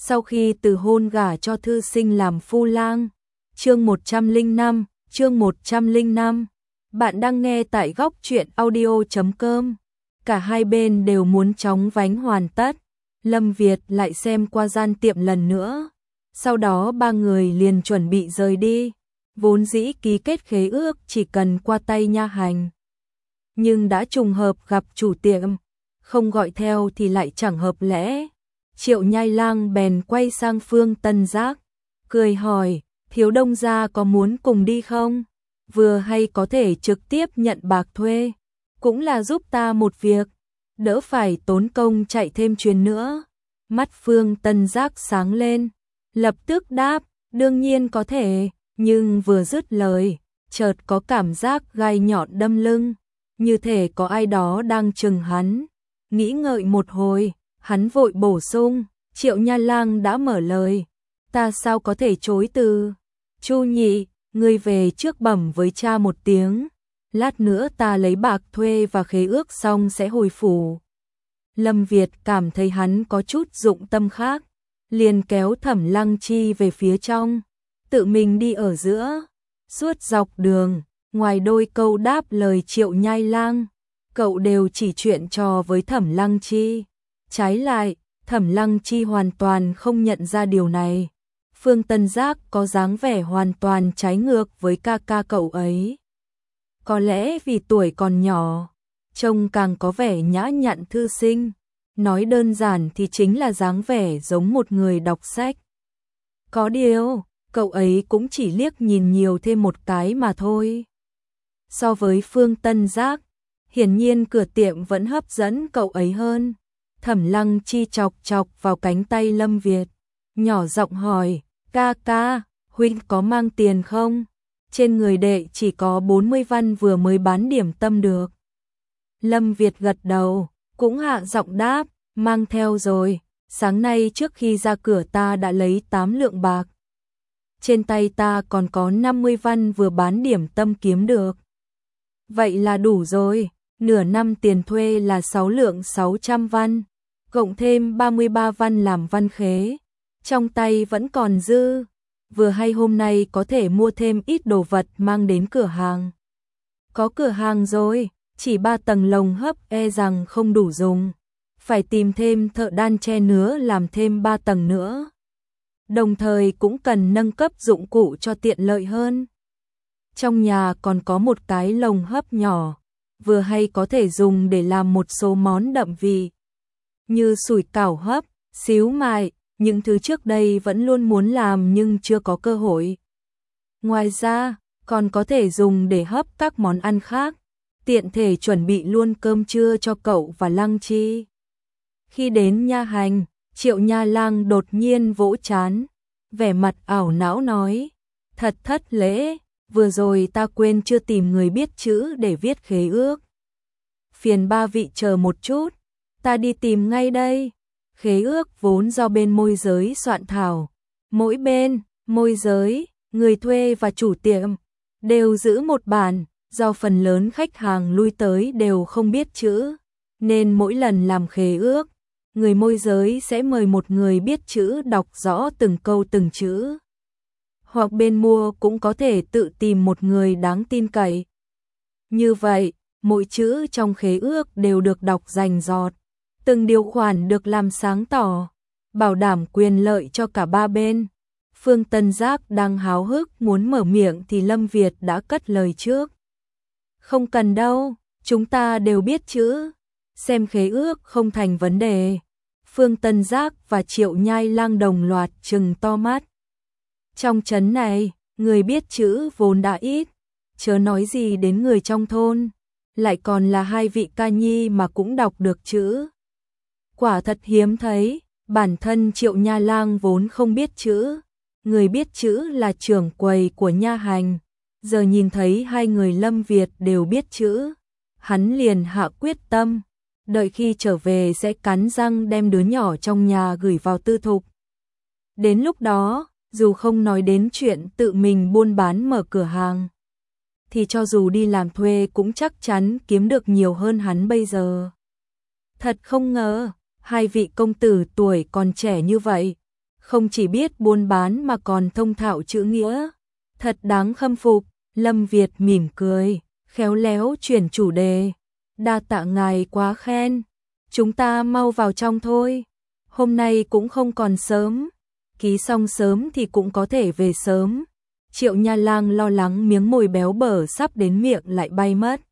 sau khi từ hôn gả cho thư sinh làm phu lang. Chương 105. Bạn đang nghe tại góc truyện audio.com. Cả hai bên đều muốn chóng vánh hoàn tất. Lâm Việt lại xem qua gian tiệm lần nữa. Sau đó ba người liền chuẩn bị rời đi. Vốn dĩ ký kết khế ước chỉ cần qua tay nha hành. Nhưng đã trùng hợp gặp chủ tiệm, không gọi theo thì lại chẳng hợp lẽ. Triệu Nhai Lang bèn quay sang Phương Tân Giác, cười hỏi, thiếu đông gia có muốn cùng đi không? Vừa hay có thể trực tiếp nhận bạc thuê, cũng là giúp ta một việc, đỡ phải tốn công chạy thêm chuyến nữa. Mắt Phương Tân Giác sáng lên, lập tức đáp, đương nhiên có thể, nhưng vừa dứt lời, chợt có cảm giác gai nhọn đâm lưng, như thể có ai đó đang trừng hắn. Nghĩ ngợi một hồi, hắn vội bổ sung, Triệu Nha Lang đã mở lời, ta sao có thể chối từ. Chu nhị, ngươi về trước bẩm với cha một tiếng, lát nữa ta lấy bạc thuê và khế ước xong sẽ hồi phủ. Lâm Việt cảm thấy hắn có chút dụng tâm khác, liền kéo Thẩm Lăng Chi về phía trong, tự mình đi ở giữa. Suốt dọc đường, ngoài đôi câu đáp lời Triệu Nhai Lang, cậu đều chỉ chuyện trò với Thẩm Lăng Chi. Trái lại, Thẩm Lăng Chi hoàn toàn không nhận ra điều này. Phương Tân Giác có dáng vẻ hoàn toàn trái ngược với ca ca cậu ấy. Có lẽ vì tuổi còn nhỏ, trông càng có vẻ nhã nhặn thư sinh. Nói đơn giản thì chính là dáng vẻ giống một người đọc sách. Có điều, cậu ấy cũng chỉ liếc nhìn nhiều thêm một cái mà thôi. So với Phương Tân Giác, hiển nhiên cửa tiệm vẫn hấp dẫn cậu ấy hơn. Thẩm Lăng Chi chọc chọc vào cánh tay Lâm Việt, nhỏ giọng hỏi, ca ca, huynh có mang tiền không? Trên người đệ chỉ có 40 văn vừa mới bán điểm tâm được. Lâm Việt gật đầu, cũng hạ giọng đáp, mang theo rồi, sáng nay trước khi ra cửa ta đã lấy 8 lượng bạc. Trên tay ta còn có 50 văn vừa bán điểm tâm kiếm được. Vậy là đủ rồi, nửa năm tiền thuê là 6 lượng 600 văn, cộng thêm 33 văn làm văn khế, trong tay vẫn còn dư, vừa hay hôm nay có thể mua thêm ít đồ vật mang đến cửa hàng. Có cửa hàng rồi, chỉ 3 tầng lồng hấp e rằng không đủ dùng, phải tìm thêm thợ đan tre nứa làm thêm 3 tầng nữa. Đồng thời cũng cần nâng cấp dụng cụ cho tiện lợi hơn. Trong nhà còn có một cái lồng hấp nhỏ, vừa hay có thể dùng để làm một số món đậm vị, như sủi cảo hấp, xíu mại, những thứ trước đây vẫn luôn muốn làm nhưng chưa có cơ hội. Ngoài ra, còn có thể dùng để hấp các món ăn khác, tiện thể chuẩn bị luôn cơm trưa cho cậu và Lăng Chi. Khi đến nha hành, Triệu Nha Lang đột nhiên vỗ trán, vẻ mặt ảo não nói, thật thất lễ, vừa rồi ta quên chưa tìm người biết chữ để viết khế ước. Phiền ba vị chờ một chút, ta đi tìm ngay đây. Khế ước vốn do bên môi giới soạn thảo, mỗi bên, môi giới, người thuê và chủ tiệm, đều giữ một bản, do phần lớn khách hàng lui tới đều không biết chữ, nên mỗi lần làm khế ước, người môi giới sẽ mời một người biết chữ đọc rõ từng câu từng chữ. Hoặc bên mua cũng có thể tự tìm một người đáng tin cậy. Như vậy, mỗi chữ trong khế ước đều được đọc rành rọt, từng điều khoản được làm sáng tỏ, bảo đảm quyền lợi cho cả ba bên. Phương Tân Giác đang háo hức muốn mở miệng thì Lâm Việt đã cất lời trước. Không cần đâu, chúng ta đều biết chữ, xem khế ước không thành vấn đề. Phương Tân Giác và Triệu Nhai Lang đồng loạt trừng to mắt. Trong trấn này, người biết chữ vốn đã ít, chớ nói gì đến người trong thôn, lại còn là hai vị ca nhi mà cũng đọc được chữ. Quả thật hiếm thấy, bản thân Triệu Nha Lang vốn không biết chữ, người biết chữ là trưởng quầy của nha hành, giờ nhìn thấy hai người Lâm Việt đều biết chữ, hắn liền hạ quyết tâm, đợi khi trở về sẽ cắn răng đem đứa nhỏ trong nhà gửi vào tư thục. Đến lúc đó, dù không nói đến chuyện tự mình buôn bán mở cửa hàng, thì cho dù đi làm thuê cũng chắc chắn kiếm được nhiều hơn hắn bây giờ. Thật không ngờ, hai vị công tử tuổi còn trẻ như vậy, không chỉ biết buôn bán mà còn thông thạo chữ nghĩa. Thật đáng khâm phục. Lâm Việt mỉm cười, khéo léo chuyển chủ đề. Đa tạ ngài quá khen. Chúng ta mau vào trong thôi. Hôm nay cũng không còn sớm. Ký xong sớm thì cũng có thể về sớm. Triệu Nha Lang lo lắng miếng mồi béo bở sắp đến miệng lại bay mất.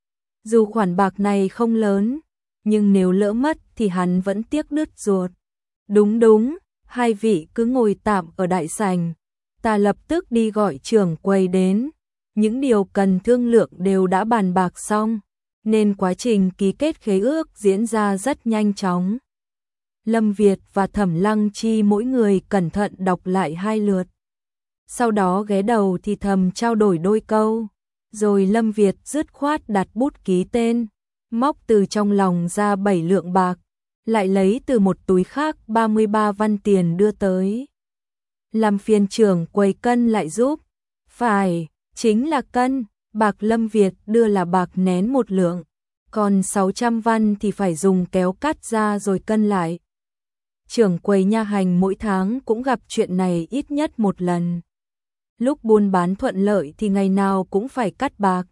Dù khoản bạc này không lớn, nhưng nếu lỡ mất thì hắn vẫn tiếc đứt ruột. Đúng, hai vị cứ ngồi tạm ở đại sảnh. Ta lập tức đi gọi trưởng quầy đến. Những điều cần thương lượng đều đã bàn bạc xong, nên quá trình ký kết khế ước diễn ra rất nhanh chóng. Lâm Việt và Thẩm Lăng Chi mỗi người cẩn thận đọc lại 2 lượt. Sau đó ghé đầu thì thầm trao đổi đôi câu, rồi Lâm Việt dứt khoát đặt bút ký tên, móc từ trong lòng ra 7 lượng bạc, lại lấy từ một túi khác 33 văn tiền đưa tới. Làm phiền trưởng quầy cân lại giúp. Phải, chính là cân. Bạc Lâm Việt đưa là bạc nén 1 lượng, còn 600 văn thì phải dùng kéo cắt ra rồi cân lại. Trưởng quầy nha hành mỗi tháng cũng gặp chuyện này ít nhất 1 lần. Lúc buôn bán thuận lợi thì ngày nào cũng phải cắt bạc.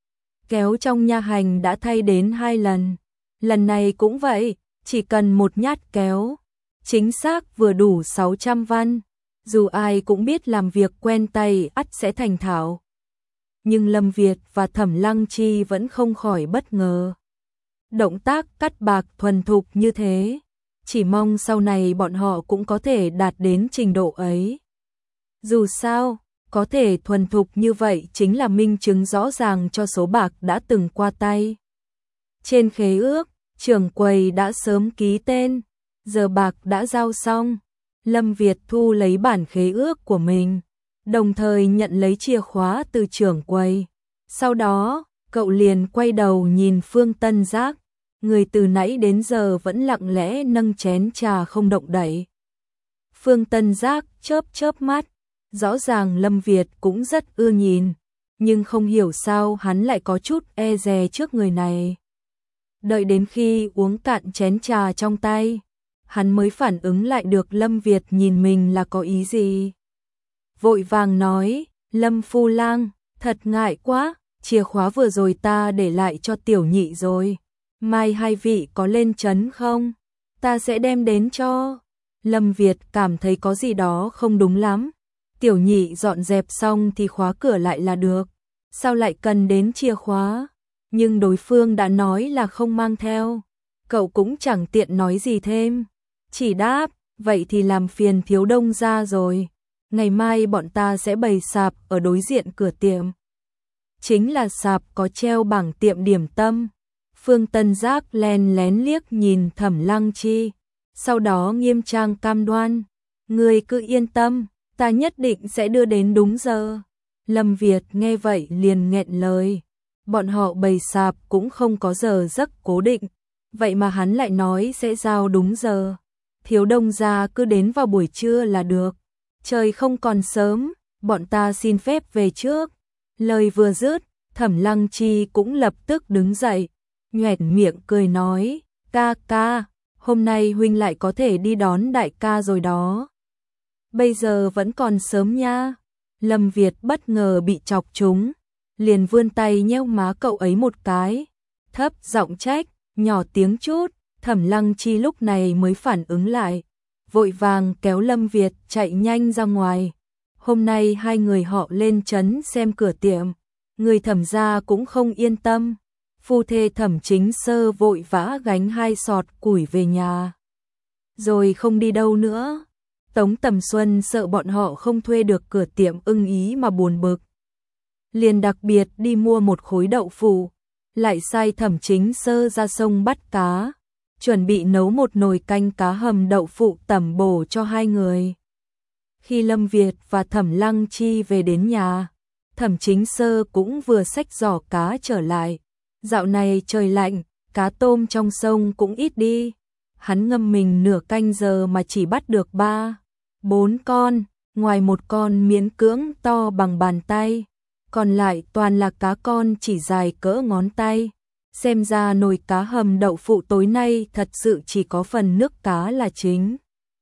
Kéo trong nha hành đã thay đến 2 lần. Lần này cũng vậy, chỉ cần 1 nhát kéo. Chính xác vừa đủ 600 văn. Dù ai cũng biết làm việc quen tay ắt sẽ thành thạo. Nhưng Lâm Việt và Thẩm Lăng Chi vẫn không khỏi bất ngờ. Động tác cắt bạc thuần thục như thế, chỉ mong sau này bọn họ cũng có thể đạt đến trình độ ấy. Dù sao, có thể thuần thục như vậy chính là minh chứng rõ ràng cho số bạc đã từng qua tay. Trên khế ước, trưởng quầy đã sớm ký tên, giờ bạc đã giao xong. Lâm Việt thu lấy bản khế ước của mình, đồng thời nhận lấy chìa khóa từ trưởng quầy. Sau đó, cậu liền quay đầu nhìn Phương Tân Giác, người từ nãy đến giờ vẫn lặng lẽ nâng chén trà không động đậy. Phương Tân Giác chớp mắt, rõ ràng Lâm Việt cũng rất ưa nhìn, nhưng không hiểu sao hắn lại có chút e dè trước người này. Đợi đến khi uống cạn chén trà trong tay, hắn mới phản ứng lại được Lâm Việt nhìn mình là có ý gì. Vội vàng nói, Lâm Phu Lang, thật ngại quá, chìa khóa vừa rồi ta để lại cho tiểu nhị rồi. Mai hai vị có lên trấn không? Ta sẽ đem đến cho. Lâm Việt cảm thấy có gì đó không đúng lắm. Tiểu nhị dọn dẹp xong thì khóa cửa lại là được. Sao lại cần đến chìa khóa? Nhưng đối phương đã nói là không mang theo. Cậu cũng chẳng tiện nói gì thêm. Chỉ đáp, vậy thì làm phiền thiếu đông ra rồi. Ngày mai bọn ta sẽ bày sạp ở đối diện cửa tiệm. Chính là sạp có treo bảng tiệm điểm tâm. Phương Tân Giác len lén liếc nhìn Thẩm Lăng Chi, sau đó nghiêm trang cam đoan, ngươi cứ yên tâm, ta nhất định sẽ đưa đến đúng giờ. Lâm Việt nghe vậy liền nghẹn lời, bọn họ bày sạp cũng không có giờ giấc cố định, vậy mà hắn lại nói sẽ giao đúng giờ. Thiếu đông gia cứ đến vào buổi trưa là được, trời không còn sớm, bọn ta xin phép về trước. Lời vừa dứt, Thẩm Lăng Chi cũng lập tức đứng dậy, nhoẻn miệng cười nói, ca, hôm nay huynh lại có thể đi đón đại ca rồi đó. Bây giờ vẫn còn sớm nha. Lâm Việt bất ngờ bị chọc trúng, liền vươn tay nhéo má cậu ấy một cái, thấp giọng trách, nhỏ tiếng chút. Thẩm Lăng Chi lúc này mới phản ứng lại, vội vàng kéo Lâm Việt chạy nhanh ra ngoài. Hôm nay hai người họ lên trấn xem cửa tiệm, người Thẩm gia cũng không yên tâm. Phu thê Thẩm Chính Sơ vội vã gánh 2 sọt củi về nhà, rồi không đi đâu nữa. Tống Tầm Xuân sợ bọn họ không thuê được cửa tiệm ưng ý mà buồn bực, liền đặc biệt đi mua một khối đậu phụ, lại sai Thẩm Chính Sơ ra sông bắt cá, chuẩn bị nấu một nồi canh cá hầm đậu phụ tẩm bổ cho hai người. Khi Lâm Việt và Thẩm Lăng Chi về đến nhà, Thẩm Chính Sơ cũng vừa xách giỏ cá trở lại. Dạo này trời lạnh, cá tôm trong sông cũng ít đi. Hắn ngâm mình nửa canh giờ mà chỉ bắt được 3-4 con, ngoài một con miễn cưỡng to bằng bàn tay, còn lại toàn là cá con chỉ dài cỡ ngón tay. Xem ra nồi cá hầm đậu phụ tối nay thật sự chỉ có phần nước cá là chính.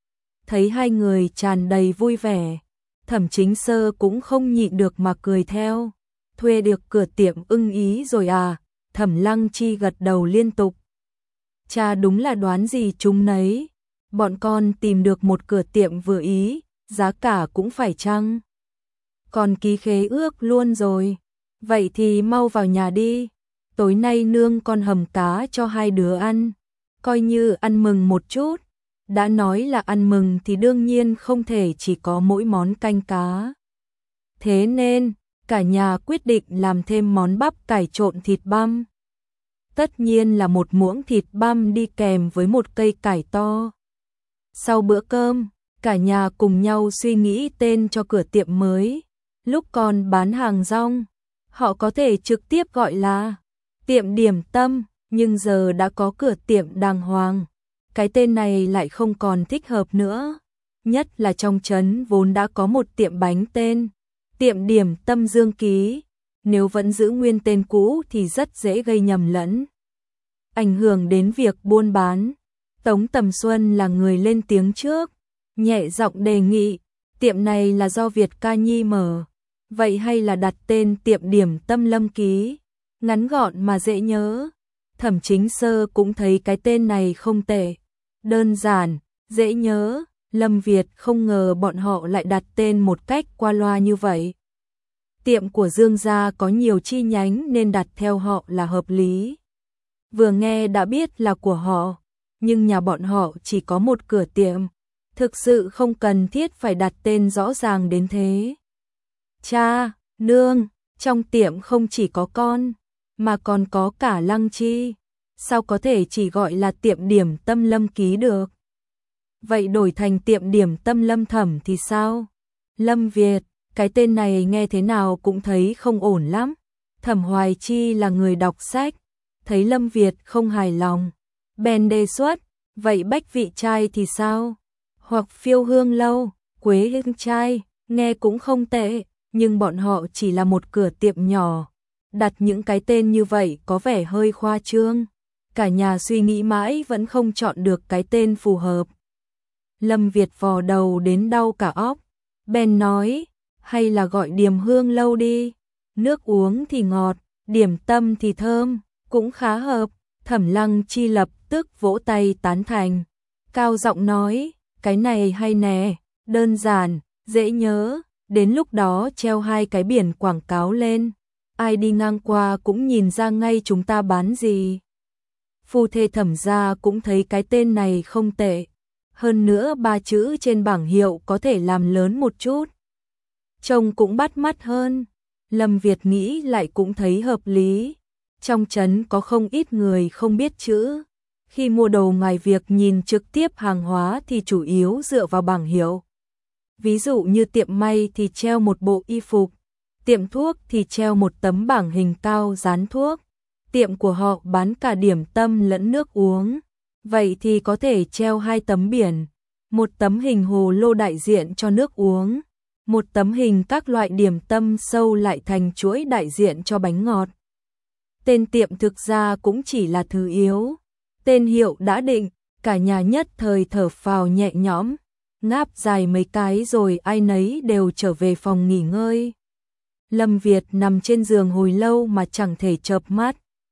Thấy hai người tràn đầy vui vẻ, Thẩm Chính Sơ cũng không nhịn được mà cười theo. Thuê được cửa tiệm ưng ý rồi à? Thẩm Lăng Chi gật đầu liên tục. Cha đúng là đoán gì chúng nấy. Bọn con tìm được một cửa tiệm vừa ý, giá cả cũng phải chăng. Còn ký khế ước luôn rồi. Vậy thì mau vào nhà đi. Tối nay nương con hầm cá cho hai đứa ăn. Coi như ăn mừng một chút. Đã nói là ăn mừng thì đương nhiên không thể chỉ có mỗi món canh cá. Thế nên, cả nhà quyết định làm thêm món bắp cải trộn thịt băm. Tất nhiên là một muỗng thịt băm đi kèm với một cây cải to. Sau bữa cơm, cả nhà cùng nhau suy nghĩ tên cho cửa tiệm mới. Lúc còn bán hàng rong, họ có thể trực tiếp gọi là tiệm điểm tâm, nhưng giờ đã có cửa tiệm đàng hoàng. Cái tên này lại không còn thích hợp nữa. Nhất là trong trấn vốn đã có một tiệm bánh tên tiệm điểm tâm Dương Ký. Nếu vẫn giữ nguyên tên cũ thì rất dễ gây nhầm lẫn, ảnh hưởng đến việc buôn bán. Tống Tầm Xuân là người lên tiếng trước, nhẹ giọng đề nghị, tiệm này là do Việt Ca Nhi mở, vậy hay là đặt tên tiệm điểm tâm Lâm Ký, ngắn gọn mà dễ nhớ. Thẩm Chính Sơ cũng thấy cái tên này không tệ, đơn giản, dễ nhớ. Lâm Việt không ngờ bọn họ lại đặt tên một cách qua loa như vậy. Tiệm của Dương gia có nhiều chi nhánh nên đặt theo họ là hợp lý. Vừa nghe đã biết là của họ, nhưng nhà bọn họ chỉ có một cửa tiệm, thực sự không cần thiết phải đặt tên rõ ràng đến thế. Cha, nương, trong tiệm không chỉ có con, mà còn có cả Lăng Chi, sao có thể chỉ gọi là tiệm điểm tâm Lâm Ký được? Vậy đổi thành tiệm điểm tâm Lâm Thẩm thì sao? Lâm Việt, cái tên này nghe thế nào cũng thấy không ổn lắm. Thẩm Hoài Chi là người đọc sách, thấy Lâm Việt không hài lòng, bèn đề xuất, vậy Bách Vị Trai thì sao? Hoặc Phiêu Hương Lâu, Quế Hương Trai, nghe cũng không tệ, nhưng bọn họ chỉ là một cửa tiệm nhỏ. Đặt những cái tên như vậy có vẻ hơi khoa trương. Cả nhà suy nghĩ mãi vẫn không chọn được cái tên phù hợp. Lâm Việt vò đầu đến đau cả óc, bèn nói, hay là gọi Điềm Hương Lâu đi, nước uống thì ngọt, điểm tâm thì thơm, cũng khá hợp. Thẩm Lăng Chi lập tức vỗ tay tán thành, cao giọng nói, cái này hay nè, đơn giản, dễ nhớ, đến lúc đó treo hai cái biển quảng cáo lên, ai đi ngang qua cũng nhìn ra ngay chúng ta bán gì. Phu thê Thẩm gia cũng thấy cái tên này không tệ. Hơn nữa ba chữ trên bảng hiệu có thể làm lớn một chút, trông cũng bắt mắt hơn. Lâm Việt nghĩ lại cũng thấy hợp lý. Trong trấn có không ít người không biết chữ. Khi mua đồ ngoài việc nhìn trực tiếp hàng hóa thì chủ yếu dựa vào bảng hiệu. Ví dụ như tiệm may thì treo một bộ y phục, tiệm thuốc thì treo một tấm bảng hình cao dán thuốc. Tiệm của họ bán cả điểm tâm lẫn nước uống. Vậy thì có thể treo hai tấm biển, một tấm hình hồ lô đại diện cho nước uống, một tấm hình các loại điểm tâm sâu lại thành chuỗi đại diện cho bánh ngọt. Tên tiệm thực ra cũng chỉ là thứ yếu. Tên hiệu đã định, cả nhà nhất thời thở phào nhẹ nhõm, ngáp dài mấy cái rồi ai nấy đều trở về phòng nghỉ ngơi. Lâm Việt nằm trên giường hồi lâu mà chẳng thể chợp mắt.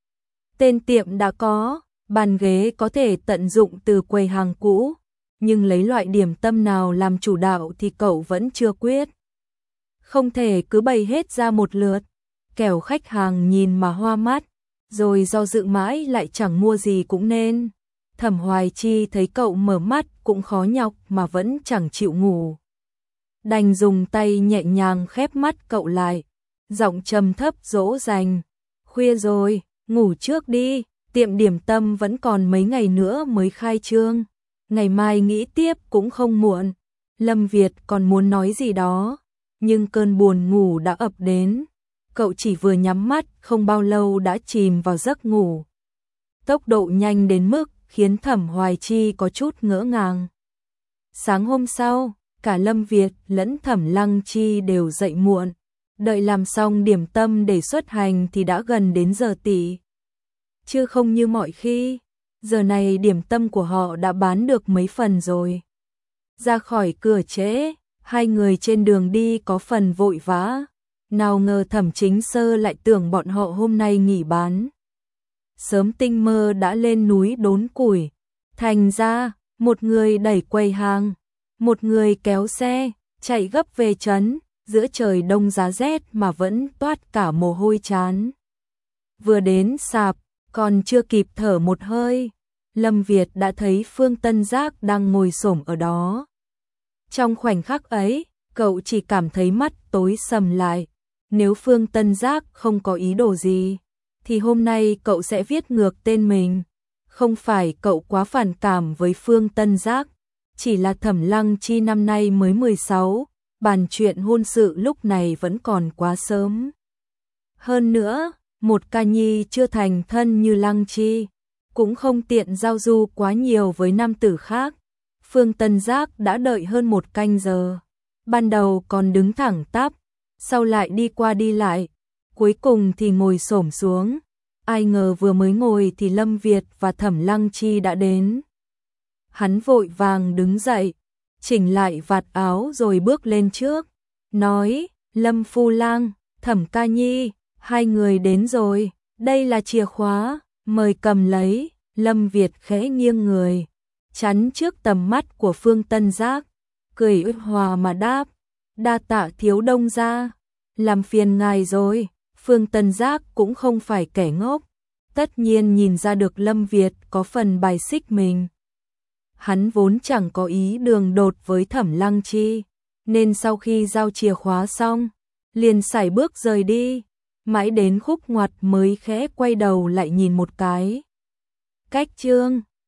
Tên tiệm đã có, bàn ghế có thể tận dụng từ quầy hàng cũ, nhưng lấy loại điểm tâm nào làm chủ đạo thì cậu vẫn chưa quyết. Không thể cứ bày hết ra một lượt, kẻo khách hàng nhìn mà hoa mắt, rồi do dự mãi lại chẳng mua gì cũng nên. Thẩm Hoài Chi thấy cậu mở mắt cũng khó nhọc mà vẫn chẳng chịu ngủ. Đành dùng tay nhẹ nhàng khép mắt cậu lại, giọng trầm thấp dỗ dành, khuya rồi, ngủ trước đi. Tiệm điểm tâm vẫn còn mấy ngày nữa mới khai trương, ngày mai nghĩ tiếp cũng không muộn. Lâm Việt còn muốn nói gì đó, nhưng cơn buồn ngủ đã ập đến. Cậu chỉ vừa nhắm mắt không bao lâu đã chìm vào giấc ngủ. Tốc độ nhanh đến mức khiến Thẩm Hoài Chi có chút ngỡ ngàng. Sáng hôm sau, cả Lâm Việt lẫn Thẩm Lăng Chi đều dậy muộn. Đợi làm xong điểm tâm để xuất hành thì đã gần đến giờ tỉ. Chứ không như mọi khi, giờ này điểm tâm của họ đã bán được mấy phần rồi. Ra khỏi cửa trễ, hai người trên đường đi có phần vội vã. Nào ngờ Thẩm Chính Sơ lại tưởng bọn họ hôm nay nghỉ bán. Sớm tinh mơ đã lên núi đốn củi. Thành ra, một người đẩy quầy hàng, một người kéo xe, chạy gấp về trấn, giữa trời đông giá rét mà vẫn toát cả mồ hôi trán. Vừa đến sạp, còn chưa kịp thở một hơi, Lâm Việt đã thấy Phương Tân Giác đang ngồi xổm ở đó. Trong khoảnh khắc ấy, cậu chỉ cảm thấy mắt tối sầm lại. Nếu Phương Tân Giác không có ý đồ gì, thì hôm nay cậu sẽ viết ngược tên mình. Không phải cậu quá phản cảm với Phương Tân Giác, chỉ là Thẩm Lăng Chi năm nay mới 16, bàn chuyện hôn sự lúc này vẫn còn quá sớm. Hơn nữa, một ca nhi chưa thành thân như Lăng Chi, cũng không tiện giao du quá nhiều với nam tử khác. Phương Tân Giác đã đợi hơn 1 canh giờ, ban đầu còn đứng thẳng tắp, sau lại đi qua đi lại, cuối cùng thì ngồi xổm xuống. Ai ngờ vừa mới ngồi thì Lâm Việt và Thẩm Lăng Chi đã đến. Hắn vội vàng đứng dậy, chỉnh lại vạt áo rồi bước lên trước, nói: Lâm Phu Lang, Thẩm Ca Nhi, hai người đến rồi, đây là chìa khóa, mời cầm lấy. Lâm Việt khẽ nghiêng người, chắn trước tầm mắt của Phương Tân Giác, cười ôn hòa mà đáp: đa tạ thiếu đông gia, làm phiền ngài rồi. Phương Tân Giác cũng không phải kẻ ngốc, tất nhiên nhìn ra được Lâm Việt có phần bài xích mình. Hắn vốn chẳng có ý đường đột với Thẩm Lăng Chi, nên sau khi giao chìa khóa xong, liền sải bước rời đi, mãi đến khúc ngoặt mới khẽ quay đầu lại nhìn một cái. Cách chương